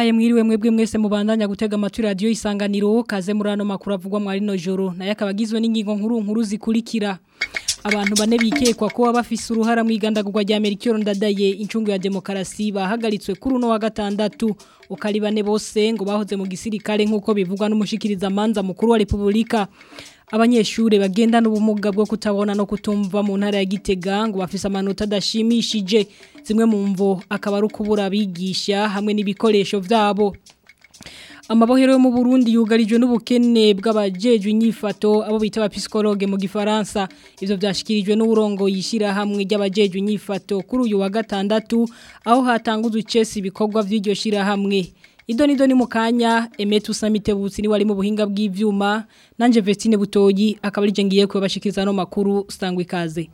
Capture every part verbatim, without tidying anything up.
ndabahaye mwiriwe mwebwe mwese mubandanya gutega amatwi radio Isanganiro kaze murano makuru avugwa mwari no joro naye akabagizwe n'ingingo nkuru nkuru zikurikira abantu bane bikekwa ko bafise uruhara mu igandagurwa rya Melchior Ndadaye incungu ya demokarasi bahagaritswe kuri uno wa gatandatu ukari bane bose ngo bahoze mu gisirikare nkuko bivugwa n'umushikiriza manza mukuru wa Republika. Abanyeshure bagenda n'ubumuga bwo kutabona no kutumva mu ntara ya Gitega ngo bafise amanota adashimishije zimwe mu mvo akaba ari kubura bigisha hamwe n'ibikoresho vyabo. Amabohero yo mu Burundi yugarijwe n'ubukene bw'abajeje inyifato abo bita ba psychologue mu gifaransa ivyo vyashikirijwe n'uburongo yishira hamwe ry'abajeje inyifato kuri uyu wa gatandatu aho hatanguzwe icesi ibikorwa vy'iryo shira hamwe. Idoni doni mukanya Emetu Samitebutsi ni wali mu buhinga bw'ivyuma nanje Vestine Butoyi akaba rije ngiye ko bashikiriza no makuru stangwa ikaze.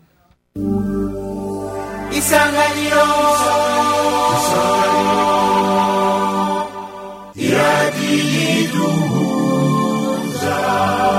Isanganiro Isanganiro Iradiduza.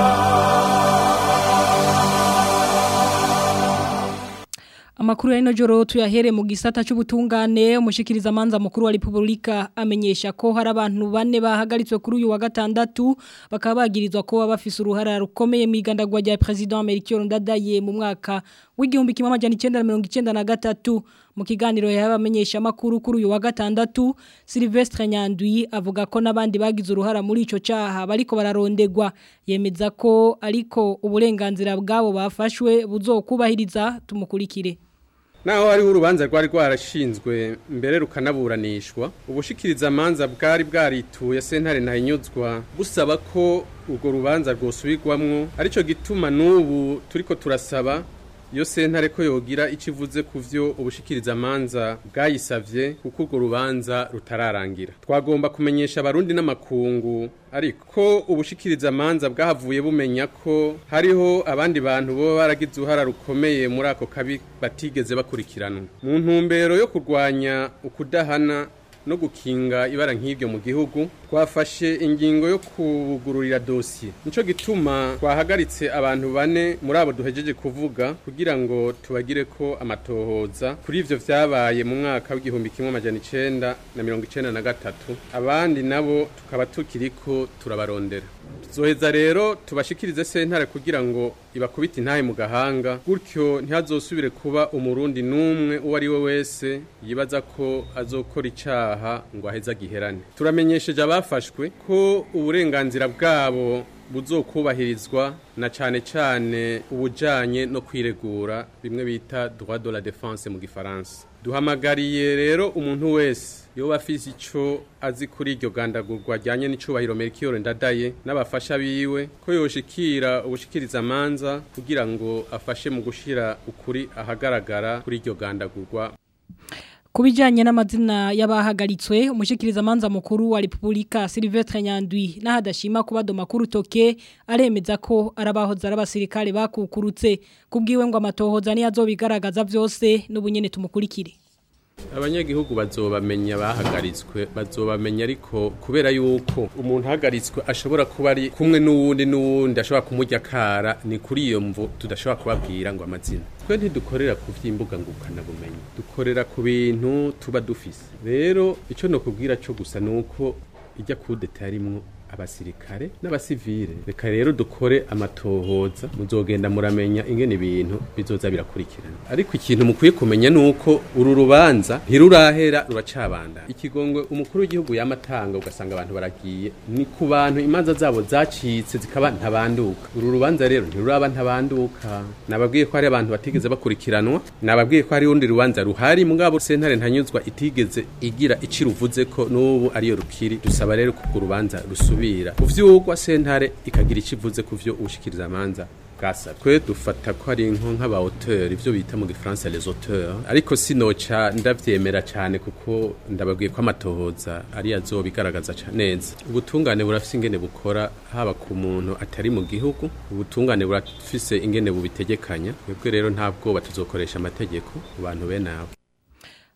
Amakuru ya ino joro tuyahere mu gisata c'ubutungane umushikiriza manza mukuru wa Republika amenyesha ko hari abantu bane bahagaritswe kuri uyu wa gatandatu bakaba bagirizwa ko bafise uruhara rukomeye mu igandagwa rya President Melchior Ndadaye mu mwaka w'igihumbi kimwe amajana icenda na mirongo icenda na gatatu. Mu kiganiro y'abamenyesha makuru kuri uyu wa gatandatu Sylvestre Nyandwi avuga ko nabandi bagize uruhara muri ico caha bariko bararondegwa yemeza ko ariko uburenganzira bwabo bafashwe buzokubahiriza tumukurikire. Naho hari urubanza rwari rwarashinzwe mbere rukanaburanishwa ubushikiriza manza bwari bwarituye sentare ntahinyuzwa busaba ko urwo rubanza rwosubirwamwo arico gituma n'ubu turiko turasaba iyo sentare ko yogira ikivuze kuvyo ubushikiriza manza bwayisavye kuko urwo rubanza rutararangira. Twagomba kumenyesha abarundi n'amakungu ariko ubushikiriza manza bwahavuye bumenya ko hariho abandi bantu bo baragize uruhara rukomeye muri ako kabi batigeze bakurikiranwa mu ntumbero yo kurwanya ukudahana no gukinga ibara nk'ibyo mu gihugu. Twafashe ingingo yo kugururira dossier nico gituma twahagaritse abantu bane muri abo duhejeje kuvuga kugira ngo tubagire ko amatohoza kuri ivyo vyabaye mu mwaka w'igihumbi kimwe amajana icenda na mirongo icenda na gatatu abandi nabo tukaba tukiriko turabarondera. Tuzoheza rero tubashikirize sentare kugira ngo ibakubita intahe mu gahanga gutyo ntihazosubire kuba umurundi numwe uwo ari we wese yibaza ko azokora icaha ngo aheza giherane. Turamenyesheje abafashwe ko uburenganzira bwabo buzokubahirizwa na cane cane ubujanye no kwiregura bimwe bita droit de la défense mu gifaransa. Duhamagariye rero umuntu wese yoba afise ico azi kuri iryo gandagurwa ryanye n'icubahiro Melchior Ndadaye n'abafasha biwe ko yoshikira ubushikiriza manza kugira ngo afashe mu gushira ukuri ahagaragara kuri iryo gandagurwa. Kubijanye n'amazina y'abahagaritswe umushikiriza manza mukuru wa Republika Sylvestre Nyandwi n'ahadashima kubado makuru toke aremeza ko arabahoza arabasirikare bakukurutse kubwiwe ngo amatohoza ni azobigaragaza vyose n'ubunyene tumukurikire. Abanyagihugu bazobamenya bahagaritswe bazobamenya ariko kubera yuko umuntu hagaritswe ashobora kuba ari kumwe n'uwundi n'uwundi ashobora kumurya kara ni kuri iyo mvo tudashobora kubabwira ngo amazina. Twe ntidukorera ku vy'imbuga ngukana bumenyi dukorera ku bintu tuba dufise. Rero ico no kubwira cyo gusa nuko ijya kudeta yarimwo abasirikare n'abasivile reka rero dukore amatohoza muzogenda muramenya ingene ibintu bizoza birakurikirana. Ariko ikintu mukwiye kumenya nuko uru rubanza ntirurahera ruracabanda. Ikigongwe umukuru w'igihugu yamatanga ugasanga abantu baragiye ni ku bantu imanza zabo zacitse zikaba ntabanduka. Uru rubanza rero ntiruraba ntabanduka. Nababwiye ko hari abantu batigeze bakurikiranwa nababwiye ko hari undi rubanza ruhari mugabo sentare ntanyuzwa itigeze igira iciruvuze ko n'ubu ariyo rukiri. Dusaba rero ku rubanza rusubi uvyugwa sentare ikagira ikivuze kuvyo ubushikiriza manza bwasabwe. Twe dufata ko ari nko nk'aba auteur ivyo bita mu gifaransa les auteurs ariko sinoca ndavyemera cyane kuko ndababwiye ko amatohoza ari azobigaragaza neza. Ubutungane burafise ingene bukora haba ku muntu atari mu gihugu ubutungane burafise ingene bubitegekanya. Twebwe rero ntabwo batuzokoresha amategeko ku bantu bene abo.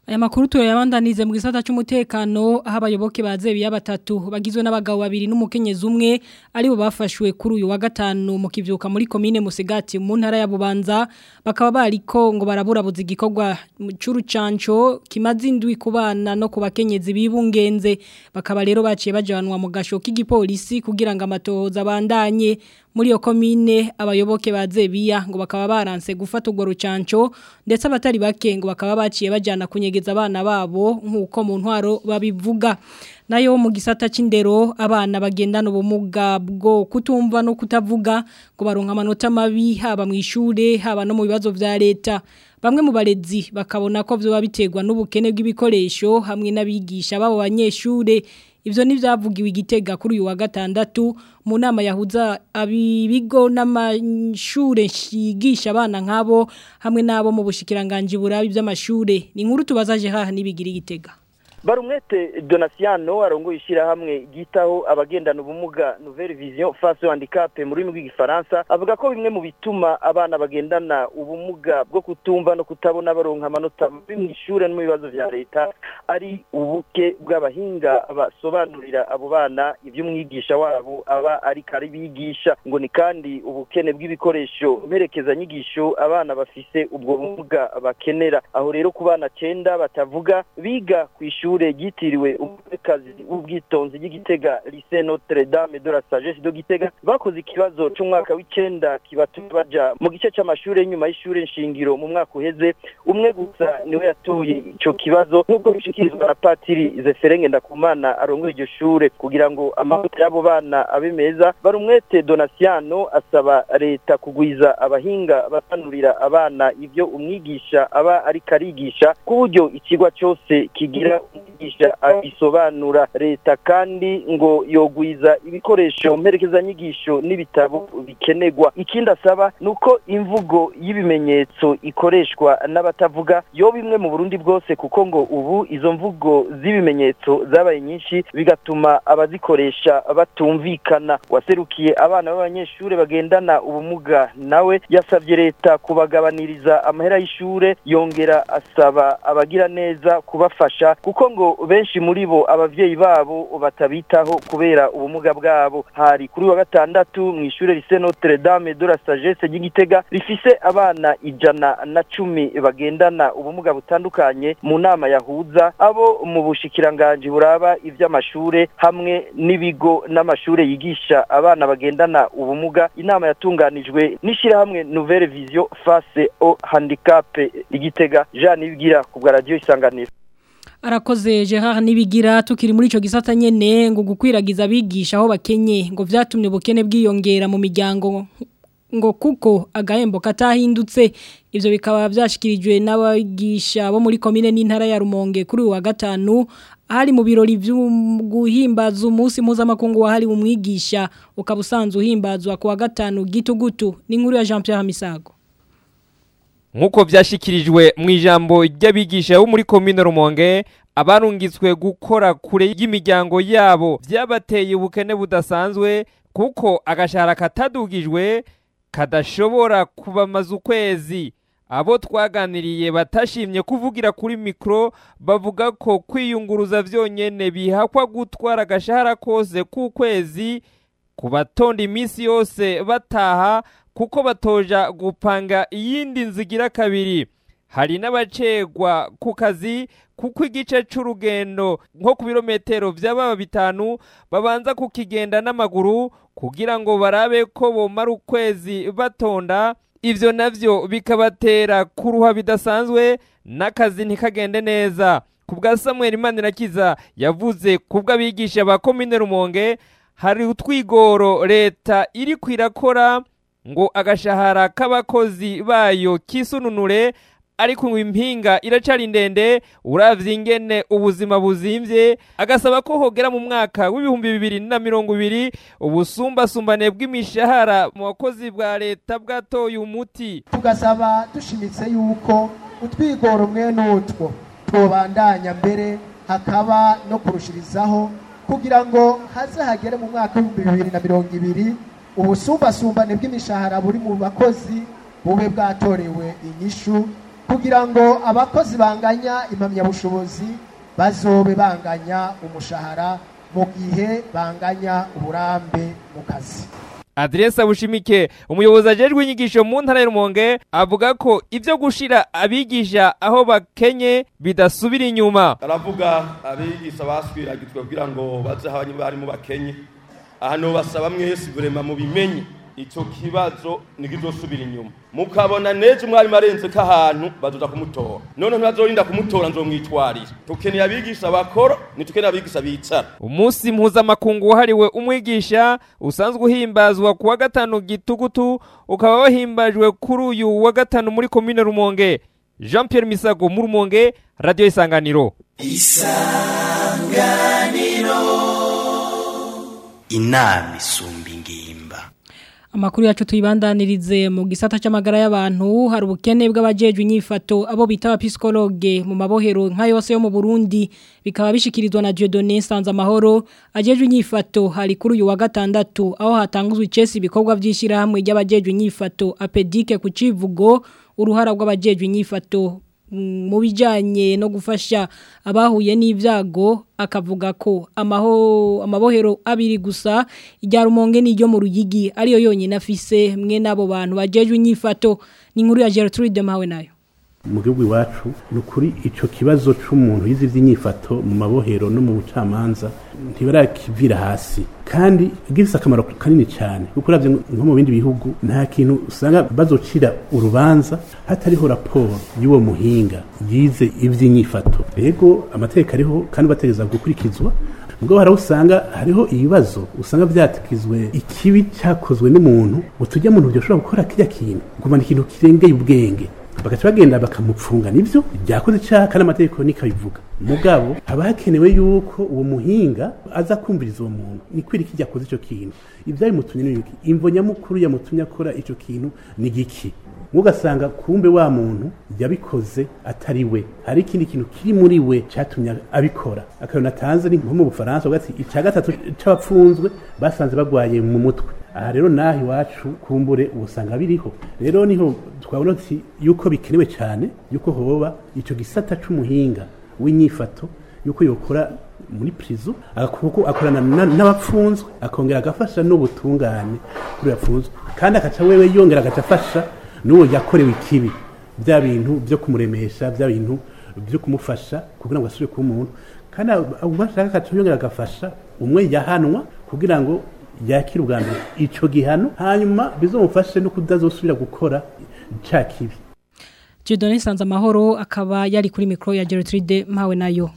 Aya makuru tuyabandanize mu gisata cy'umutekano aho abayoboke bazebiye batatu bagizwe n'abagabo babiri n'umukenyezi umwe ari bo bafashwe kuri uyu wa gatanu mu kivyuka muri commune Musigati mu ntara ya Bubanza bakaba bariko ngo baraburabuza igikorwa cy'urucanco kimaze indwi kubana no kubakenyezi bibungenze bakaba rero baciye bajanwa mu gasho k'igipolisi kugira ngo amatohoza bandanye muri yo commune abayoboke bazebiya ngo bakaba baranse gufata urwo rucanco ndetse abatari bake ngo bakaba baciye bajana kunyegeza abana babo nkuko mu ntwaro babivuga nayo mu gisata c'indero abana bagendana ubumuga bwo kutumva no kutavuga ngo baronka amanota mabi haba mu ishure haba no mu bibazo vya leta bamwe mu barezi bakabona ko vyo babiterwa n'ubukene bw'ibikoresho hamwe n'abigisha babo banyeshure ivyo nivyavugiwe igitega kuri uyu wa gatandatu mu nama yahuza abibigo n'amashure shigisha abana nkabo hamwe nabo mu bushikiranganje burabi by'amashure ni inkuru tubazaje haha nibigira igitega Barumwete Donasiano arongoye ishirahamwe gitaho abagendana ubumuga Nouvelle Vision face au handicap muri rurimi rw'igifaransa avuga ko bimwe mu bituma abana bagendana ubumuga bwo kutumva no kutabona baronka amanota mu ishure no mu bibazo vya leta ari ubuke bw'abahinga basobanurira abo bana ivy'umwigisha wabo aba ari kari bigisha ngo ni kandi ubukene bw'ibikoresho mperekeza nyigisho abana bafise ubwo bumuga bakenera aho rero ku bana cenda batavuga biga kw'ishure gitiriwe umwekazi w'ubwitonzi y'Igitega Lycée Notre Dame de la Sagesse de Gitega bakoze ikibazo cy'umwaka w'icenda kibatuma baja mu gice c'amashure nyuma y'ishure nshingiro mu mwaka uheze umwe gusa niwe yatoye ico kibazo nk'uko bishikirizwa na Patiri Zeferenge Ndakumana arongoye iryo shure kugira ngo amanota y'abo bana abe meza Barumwete Donasiano asaba leta kugwiza abahinga basanurira abana ivyo umwigisha aba ari karigisha ku buryo ikigwa cyose kigira umwigisha abisobanura leta kandi ngo yogwiza ibikoresho mperekeza nyigisho n'ibitabo bikenerwa ikindi asaba nuko imvugo y'ibimenyetso ikoreshwa n'abatavuga yo bimwe mu Burundi bwose kuko ngo ubu izo mvugo z'ibimenyetso zabaye nyinshi bigatuma abazikoresha batumvikana waserukiye abana b'abanyeshure bagendana ubumuga nawe yasabye leta kubagabaniriza amahera y'ishure yongera asaba abagira neza kubafasha kuko ngo benshi muri bo abavyeyi babo batabitaho kubera ubumuga bwabo hari kuri wa gatandatu mu ishure Lycée Notre Dame de la Sagesse y'Igitega rifise abana ijana na cumi bagendana ubumuga butandukanye mu nama yahuza abo mu bushikiranganje buraba ivy'amashure hamwe n'ibigo n'amashure yigisha abana bagendana ubumuga inama yatunganijwe nishira hamwe Nouvelle Vision face au handicap Igitega Jean Nibigira ku bwa radio Isanganiro Arakoze Gerard Nibigira tukiri muri ico gisata nyene ngo gukwiragiza abigisha aho bakenye ngo vyatumye ubukene bwiyongera mu miryango ngo kuko agahembo katahindutse ivyo bikaba byashikirijwe n'abagisha bo muri commune n'intara ya Rumonge kuri wa gatanu hari mu birori vy'uguhimbaza umunsi mpuzamakungu wahari umwigisha ukabusanzwe uhimbazwa ku wa gatanu gitugutu n'inkuru ya Jean Pierre Misago Nkuko vyashikirijwe mu ijambo ry'abigisha bo muri commune Rumonge abarungitswe gukora kure y'imiryango yabo vyabateye ubukene budasanzwe kuko agashahara katadugijwe kadashobora kubamaza ukwezi abo twaganiriye batashimye kuvugira kuri mikro bavuga ko kwiyunguruza vyonyene bihakwa gutwara agashahara kose ku kwezi kubatonda iminsi yose bataha kuko batoja gupanga iyindi nzigira kabiri hari n'abacegwa ku kazi kuko igice c'urugendo nko ku birometero vy'ababa bitanu babanza kukigenda n'amaguru kugira ngo barabe ko bomara ukwezi batonda ivyo navyo bikabatera kuruha bidasanzwe n'akazi ntikagende neza kubwa Samuel Imanirakiza yavuze kubwa abigisha ba commune Rumonge hari utwigoro leta iri kwirakora ngo agashahara k'abakozi bayo kisununure ariko ngo impinga iracari ndende uravye ingene ubuzima buzimvye agasaba ko hogera mu mwaka w'ibihumbi bibiri na mirongo ibiri ubusumbasumbane bw'imishahara mu bakozi bwa leta bwatoye umuti tugasaba dushimitse yuko utwigoro mwe n'utwo tubandanya mbere hakaba no kurushirizaho kugira ngo haze hagere mu mwaka w'ibihumbi bibiri na mirongo ibiri ubusumbasumbane bw'imishahara buri mu bakozi bube bwatorewe inyishu kugira ngo abakozi banganya impamyabushobozi bazobe banganya umushahara mu gihe banganya uburambe mu kazi. Adresa Bushimike umuyobozi ajejwe inyigisho mu ntara ya Rumonge avuga ko ivyo gushira abigisha aho bakenye bidasubira inyuma. Aravuga abigisha baswiragitwe kugira ngo baze habanye bari mu bakenye. Ahano basaba mwese burema mu bimenye ico kibazo nikizosubira inyuma. Mukabona neje mwari marenze ka hantu bazoza kumutora. None ntazorinda kumutora nzomwitwarira. Tukeneye abigisha bakora nitukeneye abigisha bicara. Umunsi mpuzamakungu wahariwe umwigisha usanzwe uhimbazwa kuwa gatanu gitugutu ukaba wahimbajwe kuri uyu wa gatanu muri komine Rumonge. Jean Pierre Misago mu Rumonge, Radio Isanganiro. Isanganiro inama isumba ingimba. Amakuru yacu tuyibandanirize mu gisata c'amagara y'abantu hari ubukene bw'abajejwe inyifato abo bita abapisikologe mu mabohero nka yose yo mu Burundi bikaba bishikirizwa na Dieudonné Sanzamahoro ajejwe inyifato hari kuri uyu wa gatandatu aho hatanguzwe icesi ibikorwa vy'ishira hamwe ry'abajejwe inyifato apedike ku civugo uruhara rw'abajejwe inyifato mu bijanye no gufasha abahuye n'ivyago akavuga ko amaho amabohero abiri gusa irya Rumonge n'iryo mu Ruyigi ariyo yonyine afise mwe nabo bantu bajejwe inyifato ni inkuru ya Gertrude Mawe nayo mu gihugu iwacu nukuri ico kibazo c'umuntu yize ivy'inyifato mu mabohero no mu bucamanza ntibarakivira hasi kandi gifise akamaro kanini cyane kuko uravye nko mu bindi bihugu nta kintu usanga bazocira urubanza hatariho raporo y'uwo muhinga yize ivy'inyifato rego amategeko ariho kandi bategeza gukurikizwa ubwo harawusanga hariho ibibazo usanga byatikizwe ikibi cyakozwe n'umuntu utujya mu ntu byoshobora gukora kijya kintu gumana ikintu kirengeye ubwenge bagaca bagenda bakamupfunga nivyo byakoze cyaka n'amategeko nikabivuga mugabo haba hakenewe yuko uwo muhinga aza kumviriza uwo muntu ni kwirika ijyakoze ico kintu ivyari mutunye n'ibiki imvo nyamukuru ya mutunye akora ico kintu ni giki mugasanga kumbe wa muntu yabikoze atari we hari ikindi kintu kiri muri we cyatumye abikora akayona tanze ni nko mu Bufaransa ugati ica gatatu c'abapfunzwe basanze bagwaye mu mutwe aha rero nahi wacu kumbure ubusanga biriho rero niho twabona ati yuko bikenewe cyane yuko hoba ico gisata c'umuhinga w'inyifato yuko yokora muri prison agakuko akorana n'abapfunzwe akongera agafasha n'ubutungane kuri yapfunzwe kandi akaca wewe yongera agafasha n'uwo yakorewe ikibi bya bintu byo kumuremesha bya bintu byo kumufasha kugira ngo asubire ku muntu kandi ubashaka akaca yongera agafasha umwe yahanwa kugira ngo yakira ubwambere ico gihano hanyuma bizomufashe no kudazosubira gukora ca kibi. Dieudonné Sanzamahoro akaba yari kuri micro ya Gertrude Mawe nayo.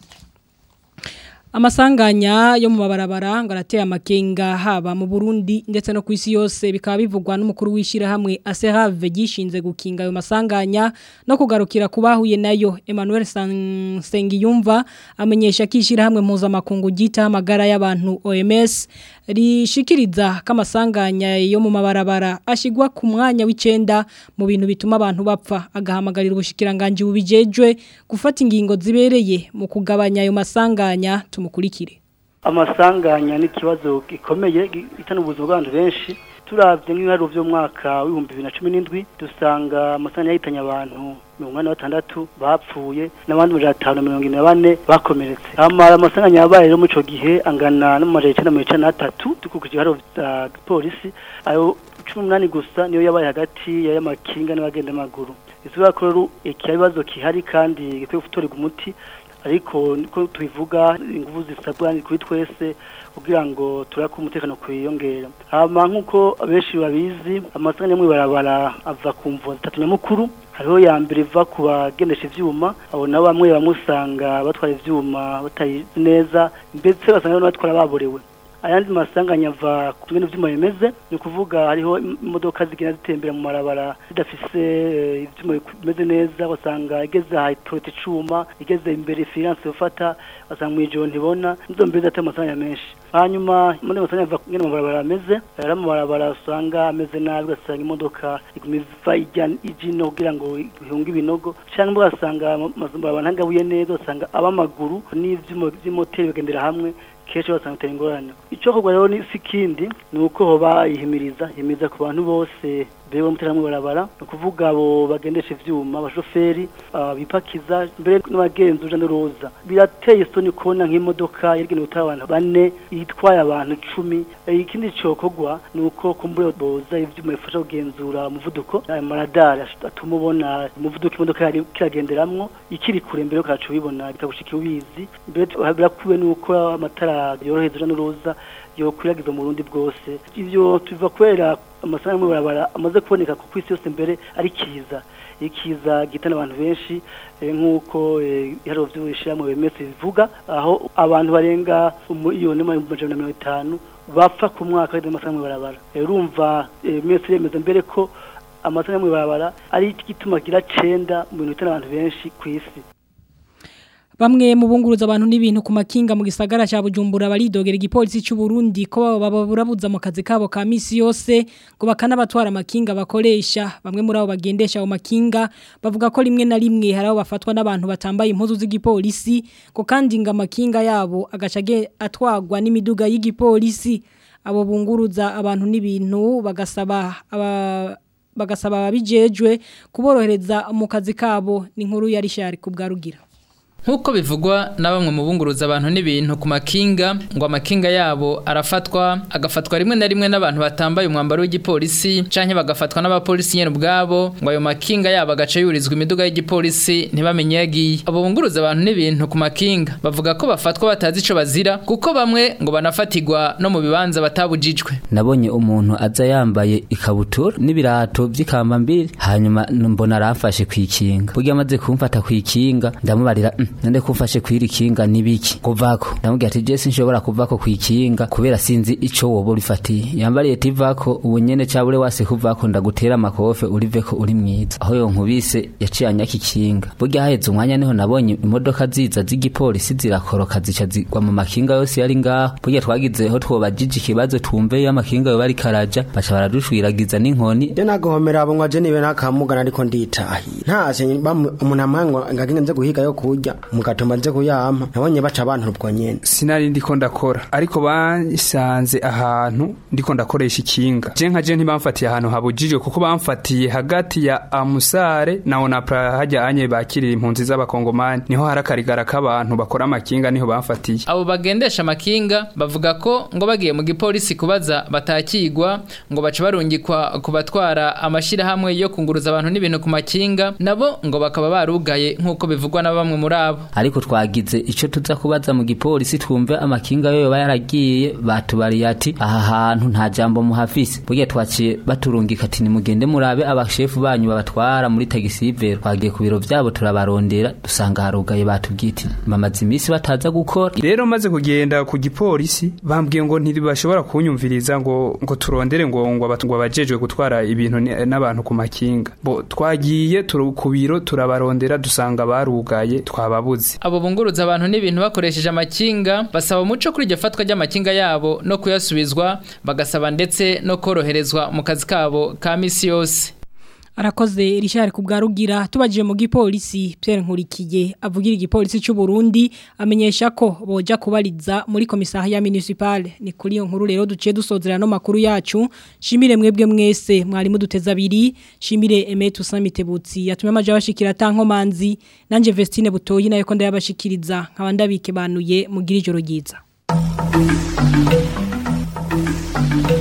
Amasanganya yo mu mabarabara ngo arateye amakenga haba mu Burundi ndetse no kwisi yose bikaba bivugwa n'umukuru w'ishira hamwe Aserave gishinze gukinga ayo masanganya no kugarukira kubahuye nayo Emmanuel Sengiyumva amenyesha kishira hamwe muza makungu gita amagara y'abantu O M S rishikiriza kamasanganya yo mu mabarabara ashigwa ku mwanya w'icenda mu bintu bituma abantu bapfa agahamagarira ubushikiranganje bubijejwe gufata ingingo zibereye mu kugabanya ayo masanganya tumukurikire. Amasanganya ni kibazo gikomeye gitana ubuzima bw'abantu benshi turavye nk'ibaro vyo mwaka w'ibihumbi bibiri na cumi n'indwi dusanga amasanganya yahitanye abantu mirongo ine na batandatu bapfuye n'abandi majana atanu na mirongo ine na bane bakomeretse. Amara amasanganya yabaye rero mu ico gihe angana n'amajana icenda na mirongo icenda na tatu dukurikije ibiharo vya polisi ayo cumi n'umunani gusa niyo yabaye hagati y'amakinga n'abagenda amaguru. Isubiza ko rero ikibazo kihari kandi gikwiye gutorerwa umuti ariko niko tubivuga ingufu zisabwa kuri twese kugira ngo turako umutekano kwiyongera. Hama nkuko abenshi babizi amasanganya mu barabara ava ku mvo zitatu nyamukuru hariho ya mbere iva ku bagendesha ivyuma abo na bamwe bamusanga batwara ivyuma batayizi neza ndetse basanga batwara baborewe. Ayandi masanganya ava ku bintu vy'uma bimeze ni kuvuga hariho imodoka zigenda zitembera mu marabara zidafise ivyuma bimeze neza basanga igeze ha proti cuma igeze imbere finance ufata basanga mu ijoro ntibona nizo mbere zatema masanganya menshi. Hanyuma muri masanganya ava ngene mu barabara ameze ara mu barabara usanga ameze nabi gasanga imodoka igumiva ijya ijino kugira ngo ihunge ibinogo cyangwa basanga mazumba ntangabuye neza usanga abamaguru n'ivyuma by'imoteri bagendera hamwe kesho basanga ingorane. Ico kugwa rero ni sikindi nuko hoba ihimiriza himiza ku bantu bose bewe muteramwe barabara no kuvuga abo bagendesha ivyuma abashoferi bipakiza mbere n'abagenzi uja n'uruza birateye isoni kubona nk'imodoka yagenewe gutwara abantu bane itwaye abantu icumi ikindi cokogwa nuko kumbure boza ivyuma bifasha kugenzura umuvuduko amaradari atuma ubona umuvuduko imodoka yari kiragenderamwo ikiri kure mbere ukacu bibona bikagushika ubizi mbere birakuwe nuko amatara yoroheza uja n'uruza yo kwiragiza mu Burundi bwose ivyo tuva kwera amasana mu barabara amaze kuboneka ku kwisi yose mbere ari kiza ikiza gitana abantu benshi nkuko yaro vy'ubishira mu bemetse bivuga aho abantu barenga umiliyoni n'amajana mirongo itanu bapfa ku mwaka w'amasana mu barabara urumva metse yemeza mbere ko amasana mu barabara ari igituma gira cenda mu bintu bitana abantu benshi ku isi. Bamwe mu bunguruza abantu n'ibintu ku makinga mu gisagara cya Bujumbura baridogera igipolisi cy'u Burundi ko baburabuza mu kazi kabo ka misi yose ngo bakanabatwara amakinga bakoresha bamwe muri abo bagendesha abo makinga bavuga ko rimwe na rimwe hari abo bafatwa n'abantu batambaye impuzu z'igipolisi ko kandi ngo amakinga yabo agacage atwagwa n'imiduga y'igipolisi abo bunguruza abantu n'ibintu bagasaba aba bagasaba ababijejwe kuborohereza mu kazi kabo ni nkuru yari shari kubgarugira. Nkuko bivugwa na bamwe mu bunguruza abantu n'ibintu ku makinga ngo amakinga yabo arafatwa agafatwa rimwe na rimwe n'abantu batambaye umwambaro w'igipolisi canke bagafatwa n'abapolisi nyene ubwabo ngo ayo makinga yabo agace yurizwa imiduga y'igipolisi ntibamenye yagiye. Abo bunguruza abantu n'ibintu ku makinga bavuga ko bafatwa batazi ico bazira kuko bamwe ngo banafatirwa no mu bibanza batabujijwe. Nabonye umuntu aza yambaye ikabutura n'ibirato by'ikambambiri hanyuma mbona arafashe kwikinga burya amaze kumfata kwikinga ndamubarira nande kumfashe kwirikinga nibiki kuvako ndamubwira ati Jesse nshobora kuvako kwikinga kubera sinzi ico wobo rifatiye yambariye tivako ubunyene cabure wase kuvako ndagutera makofe uriveko uri mwiza aho yo nkubise yaciye anyakikinga burya haheze umwanya niho nabonye imodoka ziza z'igipolisi zirakoroka zica zigwa mu makinga yose yari ngaho burya twagizeho twobajije ikibazo twumve yo makinga yo bari karaja baca baradushwiragiza n'inkoni je nagohomera abo ngwaje nibe nakamugana ariko nditahi ntase umuntu amangwa ngaginze guhiga yo kurya mugatuma nze kuyama nabonye baca abantu ubwo nyene sinari ndiko ndakora ariko bansanze ahantu ndiko ndakoresha ikinga je nka je ntibamfatiye ahantu habujijwe kuko bamfatiye hagati ya Amusare na Onapra hajya anye bakirira impunzi z'abakongomani niho harakarigara k'abantu bakora amakinga niho bamfatiye. Abo bagendesha amakinga bavuga ko ngo bagiye mu gipolisi kubaza batakigwa ngo baca barungikwa kubatwara amashira hamwe yo kunguruza abantu n'ibintu ku makinga nabo ngo bakaba barugaye nkuko bivugwa na bamwe muri abo. Ariko twagize ico tuza kubaza mu gipolisi twumve amakinga yo yaragiye batubariye ati aha hantu nta jambo muhafise burya twaciye baturungika ati ni mugende murabe abashefu banyu babatwara muri tagisivero twagiye ku biro vyabo turabarondera dusanga harugaye batubwiti mamaze imisi bataza gukora. Rero maze kugenda ku gipolisi bambwiye ngo ntibashobora kunyumviriza ngo ngo turondere ngo ngo abatungwa bajejwe gutwara ibintu n'abantu ku makinga bo twagiye ku biro turabarondera dusanga barugaye twababuze. Abo bunguruza abantu n'ibintu bakoresheje amakinga basaba umuco kuri iryo fatwa ry'amakinga yabo no kuyasubizwa bagasaba ndetse no koroherezwa mu kazi kabo ka misi yose. Arakoze Richard kubgarugira tubajije mu gipolisi Pierre Nkurikiye avugira igipolisi cy'u Burundi amenyesha ko boja kubariza muri komisariya municipale ni kuri iyo nkuru rero duciye dusozera no makuru yacu shimire mwebwe mwese mwari muduteza abiri shimire Emetu Samitebutsi yatumye amaje abashikira tankomanzi nanje Vestine Butoyi nayo ko ndayabashikiriza nkabandabike banuye mugira ijoro ryiza.